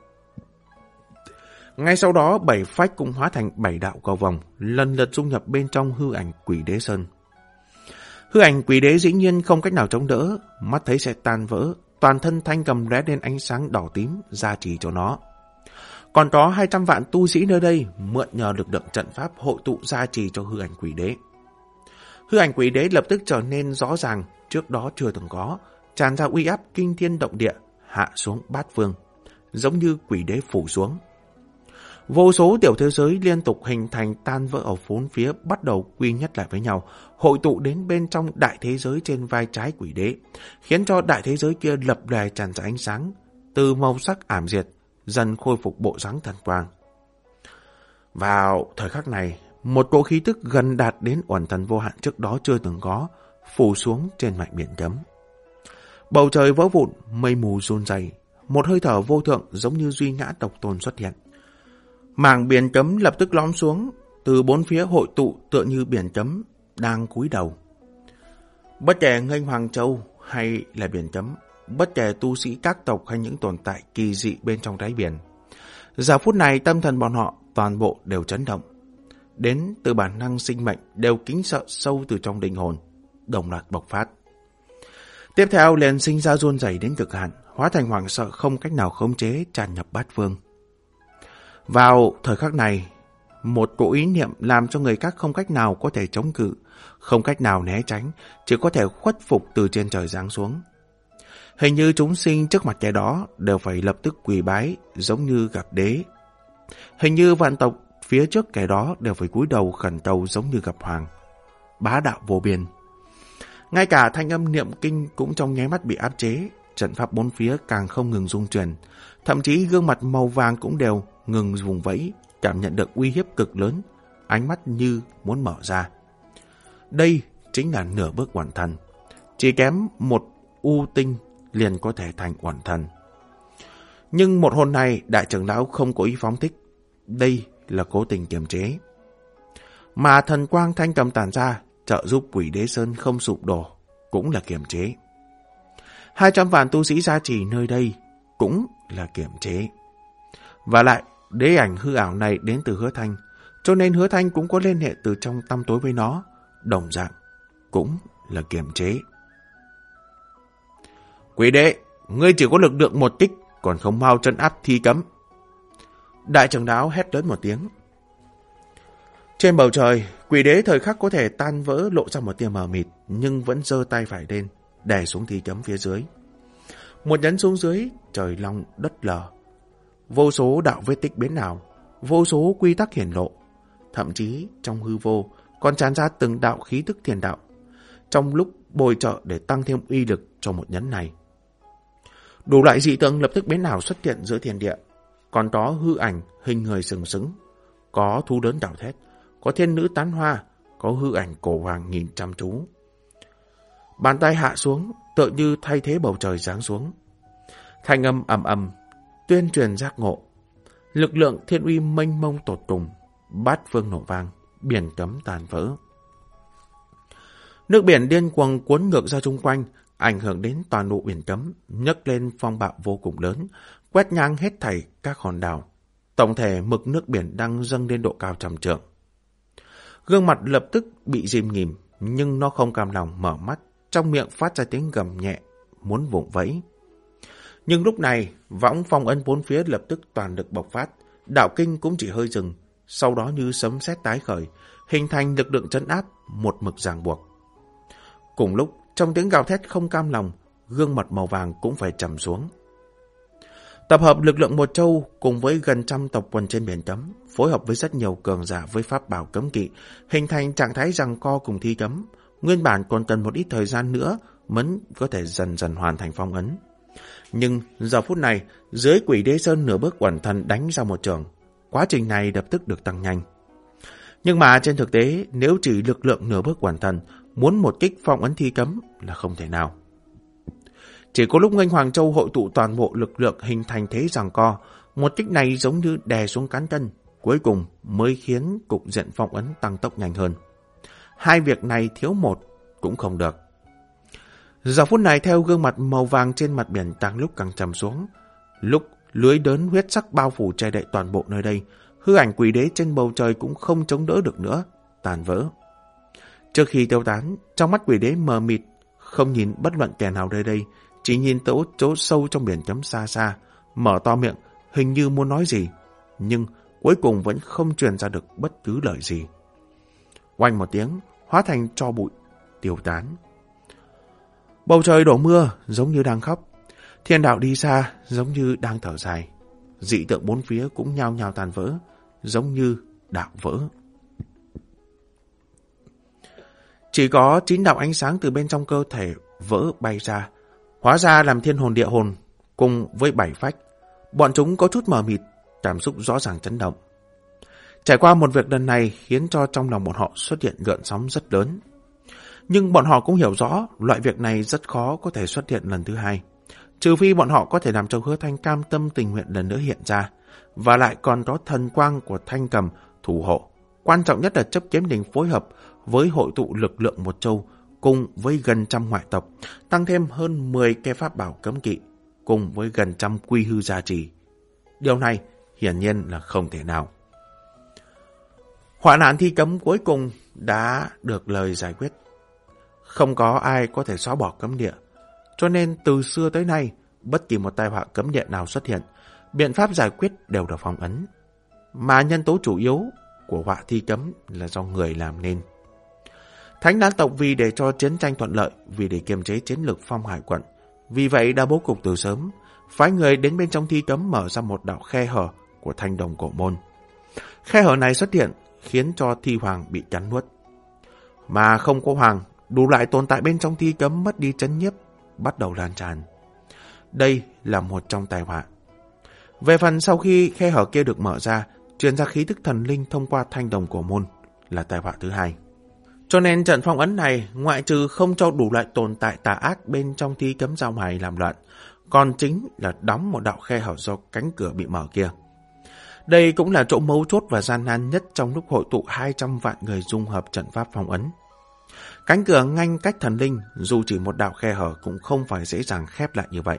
Ngay sau đó, bảy phách cũng hóa thành bảy đạo cầu vòng, lần lượt dung nhập bên trong hư ảnh Quỷ Đế Sơn. Hư ảnh Quỷ Đế dĩ nhiên không cách nào chống đỡ, mắt thấy sẽ tan vỡ, toàn thân Thanh Cầm lóe lên ánh sáng đỏ tím, gia trì cho nó. Còn có hai trăm vạn tu sĩ nơi đây, mượn nhờ lực lượng trận pháp hội tụ gia trì cho hư ảnh Quỷ Đế. Hư ảnh Quỷ Đế lập tức trở nên rõ ràng, trước đó chưa từng có, tràn ra uy áp kinh thiên động địa, hạ xuống bát phương, giống như Quỷ Đế phủ xuống. Vô số tiểu thế giới liên tục hình thành tan vỡ ở bốn phía bắt đầu quy nhất lại với nhau, hội tụ đến bên trong đại thế giới trên vai trái Quỷ Đế, khiến cho đại thế giới kia lập lòe tràn ra ánh sáng, từ màu sắc ảm diệt, dần khôi phục bộ dáng thần quang. Vào thời khắc này, một cỗ khí tức gần đạt đến uẩn thần vô hạn trước đó chưa từng có, phủ xuống trên mạch biển cấm. Bầu trời vỡ vụn, mây mù run rẩy, một hơi thở vô thượng giống như duy ngã độc tôn xuất hiện. Mảng biển cấm lập tức lõm xuống, từ bốn phía hội tụ tựa như biển cấm đang cúi đầu. Bất kể nghênh Hoàng Châu hay là biển cấm, bất kể tu sĩ các tộc hay những tồn tại kỳ dị bên trong đáy biển, giờ phút này tâm thần bọn họ toàn bộ đều chấn động. Đến từ bản năng sinh mệnh đều kính sợ sâu từ trong linh hồn, đồng loạt bộc phát. Tiếp theo liền sinh ra run rẩy đến cực hạn, hóa thành hoảng sợ không cách nào khống chế tràn nhập bát phương. Vào thời khắc này, một cỗ ý niệm làm cho người khác không cách nào có thể chống cự, không cách nào né tránh, chỉ có thể khuất phục từ trên trời giáng xuống. Hình như chúng sinh trước mặt kẻ đó đều phải lập tức quỳ bái, giống như gặp đế. Hình như vạn tộc phía trước kẻ đó đều phải cúi đầu khẩn cầu, giống như gặp hoàng. Bá đạo vô biên. Ngay cả thanh âm niệm kinh cũng trong nháy mắt bị áp chế, trận pháp bốn phía càng không ngừng rung chuyển, thậm chí gương mặt màu vàng cũng đều ngừng vùng vẫy, cảm nhận được uy hiếp cực lớn, ánh mắt như muốn mở ra. Đây chính là nửa bước uẩn thần, chỉ kém một u tinh liền có thể thành uẩn thần. Nhưng một hồn này đại trưởng lão không có ý phóng thích, đây là cố tình kiềm chế. Mà thần quang Thanh Cầm tản ra, trợ giúp Quỷ Đế Sơn không sụp đổ, cũng là kiềm chế. Hai trăm vạn tu sĩ gia trì nơi đây cũng là kiềm chế. Và lại, đế ảnh hư ảo này đến từ Hứa Thanh, cho nên Hứa Thanh cũng có liên hệ từ trong tăm tối với nó, đồng dạng cũng là kiềm chế. Quỷ Đế, ngươi chỉ có lực lượng một kích, còn không mau trấn áp thi cấm. Đại trưởng lão hét lớn một tiếng. Trên bầu trời, Quỷ Đế thời khắc có thể tan vỡ, lộ ra một tia mờ mịt, nhưng vẫn giơ tay phải lên, đè xuống thi cấm phía dưới. Một nhấn xuống dưới, trời long đất lở. Vô số đạo vết tích biến ảo, vô số quy tắc hiển lộ. Thậm chí trong hư vô còn tràn ra từng đạo khí tức thiền đạo, trong lúc bồi trợ để tăng thêm uy lực cho một nhấn này. Đủ loại dị tượng lập tức biến ảo xuất hiện giữa thiên địa. Còn có hư ảnh hình người sừng sững, có thú lớn gào thét, có thiên nữ tán hoa, có hư ảnh cổ hoàng nhìn chăm chú. Bàn tay hạ xuống, tựa như thay thế bầu trời giáng xuống. Thanh âm ầm ầm tuyên truyền giác ngộ. Lực lượng thiên uy mênh mông tột cùng, bát phương nổ vang, biển cấm tàn vỡ. Nước biển điên cuồng cuốn ngược ra chung quanh, ảnh hưởng đến toàn bộ biển cấm, nhấc lên phong bạo vô cùng lớn, quét ngang hết thảy các hòn đảo. Tổng thể mực nước biển đang dâng lên độ cao trăm trượng. Gương mặt lập tức bị dìm nghỉm, nhưng nó không cam lòng mở mắt, trong miệng phát ra tiếng gầm nhẹ, muốn vùng vẫy. Nhưng lúc này, võng phong ấn bốn phía lập tức toàn lực bộc phát, đạo kinh cũng chỉ hơi dừng, sau đó như sấm sét tái khởi, hình thành lực lượng trấn áp, một mực ràng buộc. Cùng lúc, trong tiếng gào thét không cam lòng, gương mặt màu vàng cũng phải trầm xuống. Tập hợp lực lượng một châu cùng với gần trăm tộc quần trên biển cấm, phối hợp với rất nhiều cường giả với pháp bảo cấm kỵ, hình thành trạng thái giằng co cùng thi cấm. Nguyên bản còn cần một ít thời gian nữa mới có thể dần dần hoàn thành phong ấn. Nhưng giờ phút này, dưới Quỷ Đế Sơn nửa bước uẩn thần đánh ra một trường. Quá trình này lập tức được tăng nhanh. Nhưng mà trên thực tế, nếu chỉ lực lượng nửa bước uẩn thần, muốn một kích phong ấn thi cấm là không thể nào. Chỉ có lúc Nghênh Hoàng Châu hội tụ toàn bộ lực lượng hình thành thế giằng co, một kích này giống như đè xuống cán cân, cuối cùng mới khiến cục diện phong ấn tăng tốc nhanh hơn. Hai việc này thiếu một cũng không được. Giờ phút này theo gương mặt màu vàng trên mặt biển càng lúc càng trầm xuống, lúc lưới đớn huyết sắc bao phủ che đậy toàn bộ nơi đây, hư ảnh Quỷ Đế trên bầu trời cũng không chống đỡ được nữa, tàn vỡ. Trước khi tiêu tán, trong mắt Quỷ Đế mờ mịt, không nhìn bất luận kẻ nào nơi đây, chỉ nhìn chỗ, chỗ sâu trong biển cấm xa xa, mở to miệng, hình như muốn nói gì, nhưng cuối cùng vẫn không truyền ra được bất cứ lời gì. Oanh một tiếng, hóa thành tro bụi, tiêu tán. Bầu trời đổ mưa, giống như đang khóc. Thiên đạo đi xa, giống như đang thở dài. Dị tượng bốn phía cũng nhao nhao tàn vỡ, giống như đạo vỡ. Chỉ có chín đạo ánh sáng từ bên trong cơ thể vỡ bay ra, hóa ra làm thiên hồn địa hồn, cùng với bảy phách. Bọn chúng có chút mờ mịt, cảm xúc rõ ràng chấn động. Trải qua một việc lần này khiến cho trong lòng bọn họ xuất hiện gợn sóng rất lớn. Nhưng bọn họ cũng hiểu rõ loại việc này rất khó có thể xuất hiện lần thứ hai. Trừ phi bọn họ có thể làm cho Hứa Thanh cam tâm tình nguyện lần nữa hiện ra, và lại còn có thần quang của Thanh Cầm thủ hộ. Quan trọng nhất là chấp kiếm đình phối hợp với hội tụ lực lượng một châu, cùng với gần trăm ngoại tộc, tăng thêm hơn mười cái pháp bảo cấm kỵ, cùng với gần trăm quy hư gia trì. Điều này hiển nhiên là không thể nào. Họa nạn thi cấm cuối cùng đã được lời giải quyết. Không có ai có thể xóa bỏ cấm địa, cho nên từ xưa tới nay, bất kỳ một tai họa cấm địa nào xuất hiện, biện pháp giải quyết đều là phong ấn. Mà nhân tố chủ yếu của họa thi cấm là do người làm nên. Thánh Đan tộc vì để cho chiến tranh thuận lợi, vì để kiềm chế chiến lược Phong Hải quận, vì vậy đã bố cục từ sớm, phái người đến bên trong thi cấm mở ra một đạo khe hở của thanh đồng cổ môn. Khe hở này xuất hiện khiến cho thi hoàng bị cắn nuốt. Mà không có hoàng, đủ loại tồn tại bên trong thi cấm mất đi trấn nhiếp, bắt đầu lan tràn. Đây là một trong tai họa. Về phần sau khi khe hở kia được mở ra, truyền ra khí tức thần linh thông qua thanh đồng cổ môn là tai họa thứ hai. Cho nên trận phong ấn này, ngoại trừ không cho đủ loại tồn tại tà ác bên trong thi cấm giao hài làm loạn, còn chính là đóng một đạo khe hở do cánh cửa bị mở kia. Đây cũng là chỗ mấu chốt và gian nan nhất trong lúc hội tụ hai trăm vạn người dung hợp trận pháp phong ấn. Cánh cửa ngăn cách thần linh, dù chỉ một đạo khe hở cũng không phải dễ dàng khép lại như vậy.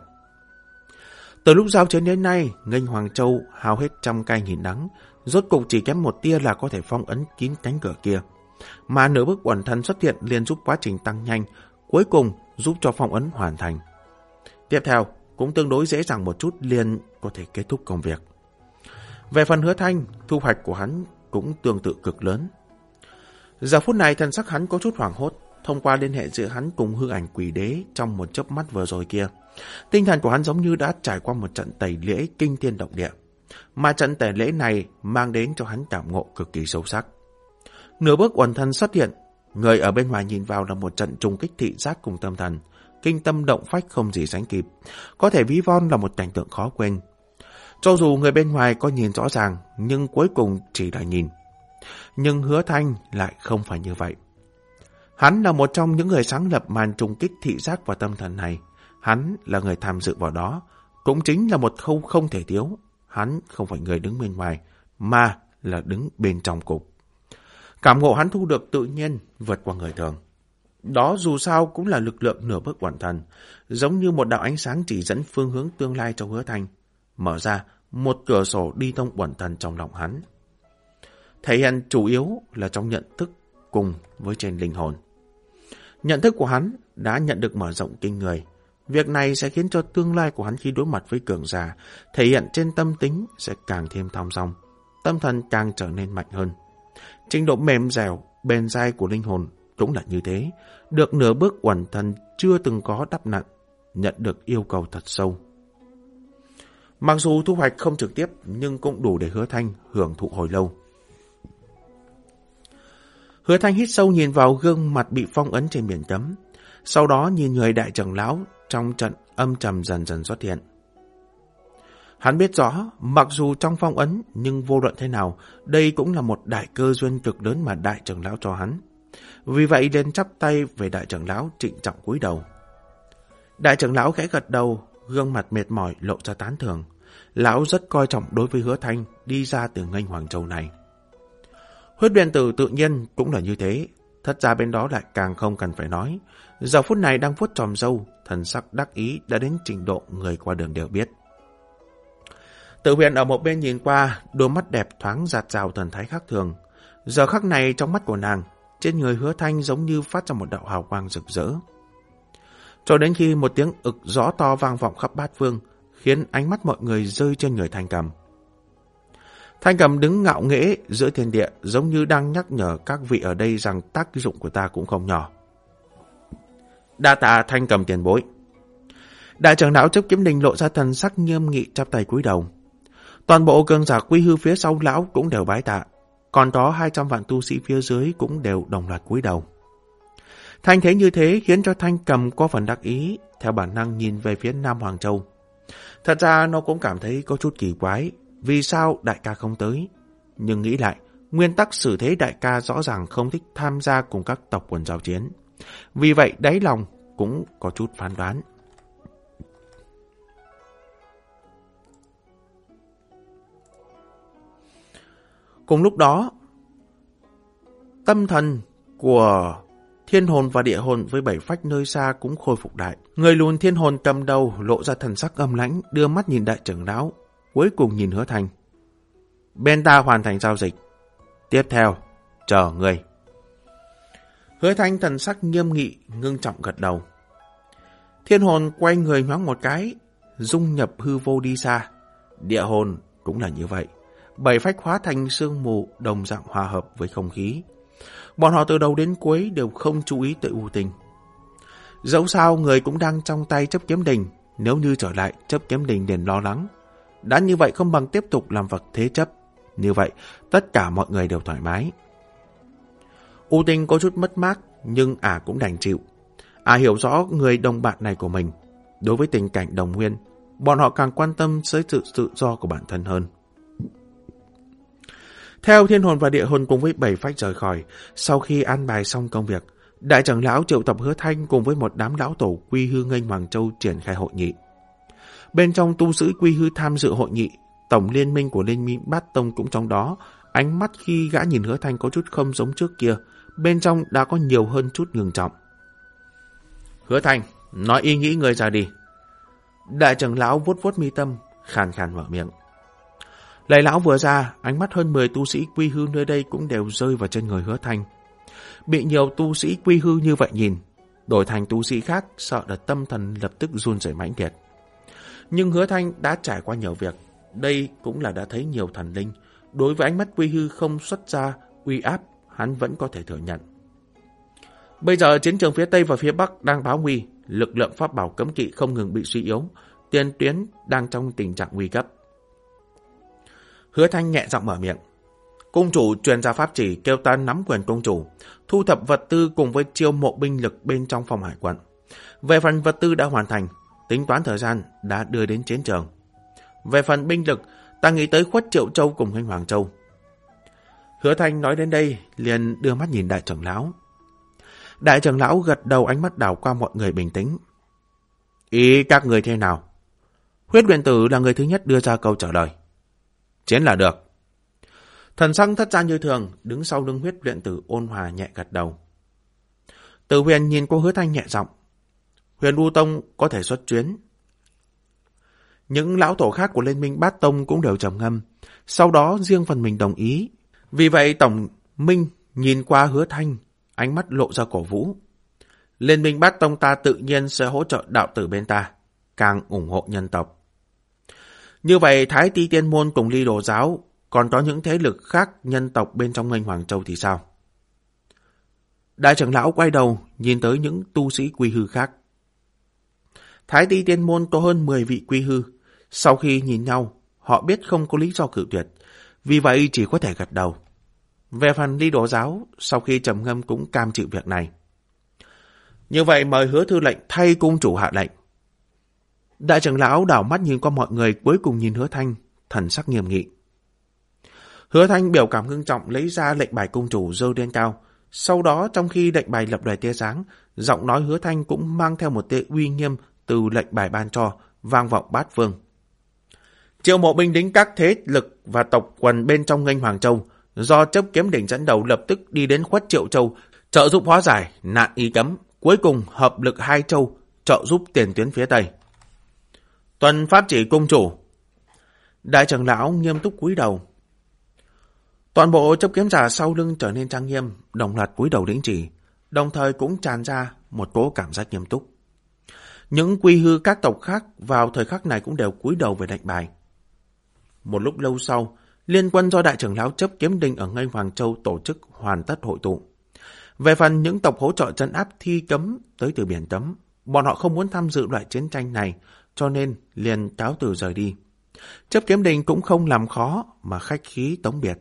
Từ lúc giao chiến đến nay, Nghênh Hoàng Châu hao hết trăm cay nghìn đắng, rốt cục chỉ kém một tia là có thể phong ấn kín cánh cửa kia. Mà nửa bước uẩn thần xuất hiện liền giúp quá trình tăng nhanh, cuối cùng giúp cho phong ấn hoàn thành. Tiếp theo, cũng tương đối dễ dàng một chút liền có thể kết thúc công việc. Về phần Hứa Thanh, thu hoạch của hắn cũng tương tự cực lớn. Giờ phút này thần sắc hắn có chút hoảng hốt, thông qua liên hệ giữa hắn cùng hư ảnh Quỷ Đế trong một chớp mắt vừa rồi kia. Tinh thần của hắn giống như đã trải qua một trận tẩy lễ kinh thiên động địa, mà trận tẩy lễ này mang đến cho hắn cảm ngộ cực kỳ sâu sắc. Nửa bước uẩn thần xuất hiện, người ở bên ngoài nhìn vào là một trận trùng kích thị giác cùng tâm thần, kinh tâm động phách không gì sánh kịp, có thể ví von là một cảnh tượng khó quên. Cho dù người bên ngoài có nhìn rõ ràng, nhưng cuối cùng chỉ là nhìn. Nhưng Hứa Thanh lại không phải như vậy. Hắn là một trong những người sáng lập màn trùng kích thị giác và tâm thần này. Hắn là người tham dự vào đó, cũng chính là một khâu không thể thiếu. Hắn không phải người đứng bên ngoài, mà là đứng bên trong cục. Cảm ngộ hắn thu được tự nhiên vượt qua người thường. Đó dù sao cũng là lực lượng nửa bước uẩn thần, giống như một đạo ánh sáng chỉ dẫn phương hướng tương lai cho Hứa Thanh, mở ra một cửa sổ đi thông uẩn thần trong lòng hắn. Thể hiện chủ yếu là trong nhận thức cùng với trên linh hồn. Nhận thức của hắn đã nhận được mở rộng kinh người. Việc này sẽ khiến cho tương lai của hắn khi đối mặt với cường giả, thể hiện trên tâm tính sẽ càng thêm thong dong, tâm thần càng trở nên mạnh hơn. Trình độ mềm dẻo, bền dai của linh hồn cũng là như thế, được nửa bước uẩn thần chưa từng có đắp nặn, nhận được yêu cầu thật sâu. Mặc dù thu hoạch không trực tiếp nhưng cũng đủ để Hứa Thanh hưởng thụ hồi lâu. Hứa Thanh hít sâu nhìn vào gương mặt bị phong ấn trên biển cấm, sau đó nhìn người đại trưởng lão trong trận âm trầm dần dần xuất hiện. Hắn biết rõ, mặc dù trong phong ấn nhưng vô luận thế nào, đây cũng là một đại cơ duyên cực lớn mà đại trưởng lão cho hắn. Vì vậy liền chắp tay về đại trưởng lão trịnh trọng cúi đầu. Đại trưởng lão khẽ gật đầu, gương mặt mệt mỏi lộ ra tán thưởng. Lão rất coi trọng đối với Hứa Thanh đi ra từ Nghênh Hoàng Châu này. Huyết Huyền Tử tự nhiên cũng là như thế, thất gia bên đó lại càng không cần phải nói. Giờ phút này đang vuốt tròm râu, thần sắc đắc ý đã đến trình độ người qua đường đều biết. Tự Huyền ở một bên nhìn qua, đôi mắt đẹp thoáng giạt rào thần thái khác thường. Giờ khắc này trong mắt của nàng, trên người Hứa Thanh giống như phát ra một đạo hào quang rực rỡ. Cho đến khi một tiếng ực rõ to vang vọng khắp bát phương, khiến ánh mắt mọi người rơi trên người Thanh Cầm. Thanh Cầm đứng ngạo nghễ giữa thiên địa, giống như đang nhắc nhở các vị ở đây rằng tác dụng của ta cũng không nhỏ. Đa tạ Thanh Cầm tiền bối. Đại trưởng lão Chấp Kiếm Đình lộ ra thần sắc nghiêm nghị, chắp tay cúi đầu. Toàn bộ cường giả quy hư phía sau lão cũng đều bái tạ, còn có hai trăm vạn tu sĩ phía dưới cũng đều đồng loạt cúi đầu. Thanh thế như thế khiến cho Thanh Cầm có phần đắc ý, theo bản năng nhìn về phía Nam Hoàng Châu. Thật ra nó cũng cảm thấy có chút kỳ quái, vì sao đại ca không tới? Nhưng nghĩ lại, nguyên tắc xử thế đại ca rõ ràng không thích tham gia cùng các tộc quần giao chiến. Vì vậy đáy lòng cũng có chút phán đoán. Cùng lúc đó, tâm thần của thiên hồn và địa hồn với bảy phách nơi xa cũng khôi phục lại. Người lùn thiên hồn cầm đầu lộ ra thần sắc âm lãnh, đưa mắt nhìn đại trưởng lão, cuối cùng nhìn Hứa Thanh. Bên ta hoàn thành giao dịch. Tiếp theo, chờ người. Hứa Thanh thần sắc nghiêm nghị, ngưng trọng gật đầu. Thiên hồn quay người nhoáng một cái, dung nhập hư vô đi xa. Địa hồn cũng là như vậy. Bảy phách hóa thành sương mù đồng dạng hòa hợp với không khí. Bọn họ từ đầu đến cuối đều không chú ý tới U Tinh. Dẫu sao người cũng đang trong tay Chấp Kiếm Đình, nếu như trở lại Chấp Kiếm Đình liền lo lắng. Đã như vậy không bằng tiếp tục làm vật thế chấp. Như vậy tất cả mọi người đều thoải mái. U Tinh có chút mất mát, nhưng ả à cũng đành chịu. Ả à hiểu rõ người đồng bạn này của mình. Đối với tình cảnh đồng nguyên, bọn họ càng quan tâm tới sự tự do của bản thân hơn. Theo thiên hồn và địa hồn cùng với bảy phách rời khỏi, sau khi an bài xong công việc, đại trưởng lão triệu tập Hứa Thanh cùng với một đám lão tổ quy hư Nghênh Hoàng Châu triển khai hội nghị. Bên trong tu sĩ quy hư tham dự hội nghị, tổng liên minh của Liên minh Bát Tông cũng trong đó. Ánh mắt khi gã nhìn Hứa Thanh có chút không giống trước kia, bên trong đã có nhiều hơn chút ngưng trọng. Hứa Thanh, nói ý nghĩ người ra đi. Đại trưởng lão vuốt vuốt mi tâm, khàn khàn mở miệng. Lời lão vừa ra, ánh mắt hơn mười tu sĩ quy hư nơi đây cũng đều rơi vào trên người Hứa Thanh. Bị nhiều tu sĩ quy hư như vậy nhìn, đổi thành tu sĩ khác sợ là tâm thần lập tức run rẩy mãnh liệt. Nhưng Hứa Thanh đã trải qua nhiều việc, đây cũng là đã thấy nhiều thần linh. Đối với ánh mắt quy hư không xuất ra uy áp, hắn vẫn có thể thừa nhận. Bây giờ chiến trường phía Tây và phía Bắc đang báo nguy, lực lượng pháp bảo cấm kỵ không ngừng bị suy yếu, tiền tuyến đang trong tình trạng nguy cấp. Hứa Thanh nhẹ giọng mở miệng. Cung chủ truyền ra pháp chỉ kêu ta nắm quyền cung chủ, thu thập vật tư cùng với chiêu mộ binh lực bên trong phòng hải quận. Về phần vật tư đã hoàn thành, tính toán thời gian đã đưa đến chiến trường. Về phần binh lực, ta nghĩ tới Khuất Triệu Châu cùng Nghênh Hoàng Châu. Hứa Thanh nói đến đây, liền đưa mắt nhìn đại trưởng lão. Đại trưởng lão gật đầu, ánh mắt đảo qua mọi người bình tĩnh. Ý các người thế nào? Huyết Huyền Tử là người thứ nhất đưa ra câu trả lời. Chiến là được. Thần sắc thất gia như thường, đứng sau lưng Huyết Huyền Tử ôn hòa nhẹ gật đầu. Từ Huyền nhìn cô Hứa Thanh nhẹ giọng. Huyền U Tông có thể xuất chuyến. Những lão tổ khác của Liên minh Bát Tông cũng đều trầm ngâm, sau đó riêng phần mình đồng ý. Vì vậy Tổng Minh nhìn qua Hứa Thanh, ánh mắt lộ ra cổ vũ. Liên minh Bát Tông ta tự nhiên sẽ hỗ trợ đạo tử bên ta, càng ủng hộ nhân tộc. Như vậy Thái Ti Tiên Môn cùng Ly Đồ Giáo, còn có những thế lực khác nhân tộc bên trong Nghênh Hoàng Châu thì sao? Đại trưởng lão quay đầu nhìn tới những tu sĩ quy hư khác. Thái Ti Tiên Môn có hơn mười vị quy hư. Sau khi nhìn nhau, họ biết không có lý do cự tuyệt, vì vậy chỉ có thể gật đầu. Về phần Ly Đồ Giáo, sau khi trầm ngâm cũng cam chịu việc này. Như vậy mời Hứa Thư lệnh thay cung chủ hạ lệnh. Đại trưởng lão đảo mắt nhìn qua mọi người, cuối cùng nhìn Hứa Thanh, thần sắc nghiêm nghị. Hứa Thanh biểu cảm ngưng trọng lấy ra lệnh bài cung chủ giơ lên cao. Sau đó trong khi lệnh bài lập lòe tia sáng, giọng nói Hứa Thanh cũng mang theo một tia uy nghiêm từ lệnh bài ban cho, vang vọng bát phương. Triệu mộ binh lính các thế lực và tộc quần bên trong Nghênh Hoàng Châu, do Chấp Kiếm Đỉnh dẫn đầu lập tức đi đến Khuất Triệu Châu, trợ giúp hóa giải nạn y cấm, cuối cùng hợp lực hai châu, trợ giúp tiền tuyến phía Tây. Tuân pháp chỉ cung chủ. Đại trưởng lão nghiêm túc cúi đầu. Toàn bộ chấp kiếm giả sau lưng trở nên trang nghiêm, đồng loạt cúi đầu lĩnh chỉ, đồng thời cũng tràn ra một cỗ cảm giác nghiêm túc. Những quy hư các tộc khác vào thời khắc này cũng đều cúi đầu về lệnh bài. Một lúc lâu sau, liên quân do đại trưởng lão Chấp Kiếm Đinh ở Nghênh Hoàng Châu tổ chức hoàn tất hội tụ. Về phần những tộc hỗ trợ trấn áp thi cấm tới từ biển cấm, bọn họ không muốn tham dự loại chiến tranh này, cho nên liền cáo từ rời đi. Chấp Kiếm Đình cũng không làm khó mà khách khí tống biệt.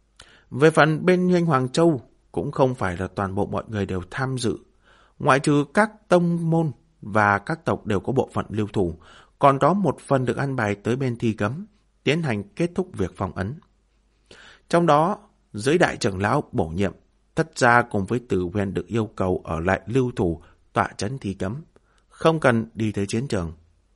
Về phần bên Nghênh Hoàng Châu, cũng không phải là toàn bộ mọi người đều tham dự. Ngoại trừ các tông môn và các tộc đều có bộ phận lưu thủ, còn có một phần được an bài tới bên thi cấm, tiến hành kết thúc việc phong ấn. Trong đó, dưới đại trưởng lão bổ nhiệm, Thất Gia cùng với Tử Huyền được yêu cầu ở lại lưu thủ tọa trấn thi cấm, không cần đi tới chiến trường.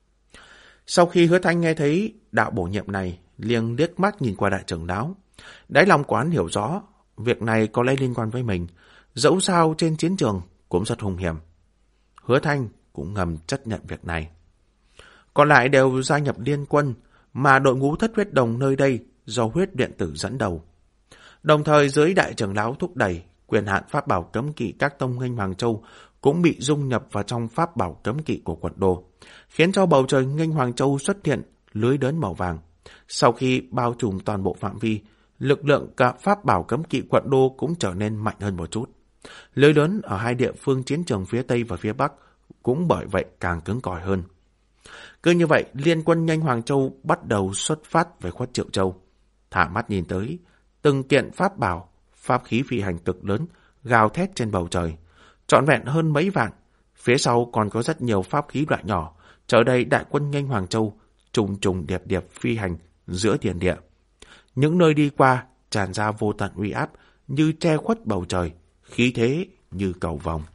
Sau khi Hứa Thanh nghe thấy đạo bổ nhiệm này, liền liếc mắt nhìn qua đại trưởng lão. Đáy lòng quán hiểu rõ, việc này có lẽ liên quan với mình, dẫu sao trên chiến trường cũng rất hung hiểm. Hứa Thanh cũng ngầm chấp nhận việc này. Còn lại đều gia nhập liên quân, mà đội ngũ Thất Huyết Đồng nơi đây do huyết điện tử dẫn đầu. Đồng thời dưới đại trưởng lão thúc đẩy, quyền hạn pháp bảo cấm kỵ các tông Nghênh Hoàng Châu cũng bị dung nhập vào trong pháp bảo cấm kỵ của quận đô, khiến cho bầu trời Nghênh Hoàng Châu xuất hiện lưới lớn màu vàng. Sau khi bao trùm toàn bộ phạm vi, lực lượng cả pháp bảo cấm kỵ quận đô cũng trở nên mạnh hơn một chút. Lưới lớn ở hai địa phương chiến trường phía Tây và phía Bắc cũng bởi vậy càng cứng cỏi hơn. Cứ như vậy, liên quân Nghênh Hoàng Châu bắt đầu xuất phát về Khuất Triệu Châu. Thả mắt nhìn tới, từng kiện pháp bảo, pháp khí phi hành cực lớn, gào thét trên bầu trời. Trọn vẹn hơn mấy vạn, phía sau còn có rất nhiều pháp khí loại nhỏ, chờ đây đại quân Nghênh Hoàng Châu, trùng trùng điệp điệp phi hành giữa thiên địa. Những nơi đi qua tràn ra vô tận uy áp như che khuất bầu trời, khí thế như cầu vồng.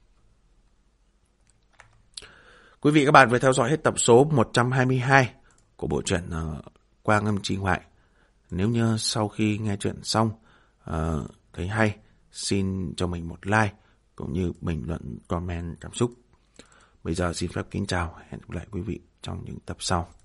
Quý vị các bạn vừa theo dõi hết tập số một trăm hai mươi hai của bộ truyện uh, Quang Âm Chi Ngoại. Nếu như sau khi nghe chuyện xong uh, thấy hay, xin cho mình một like cũng như bình luận, comment cảm xúc. Bây giờ xin phép kính chào, hẹn gặp lại quý vị trong những tập sau.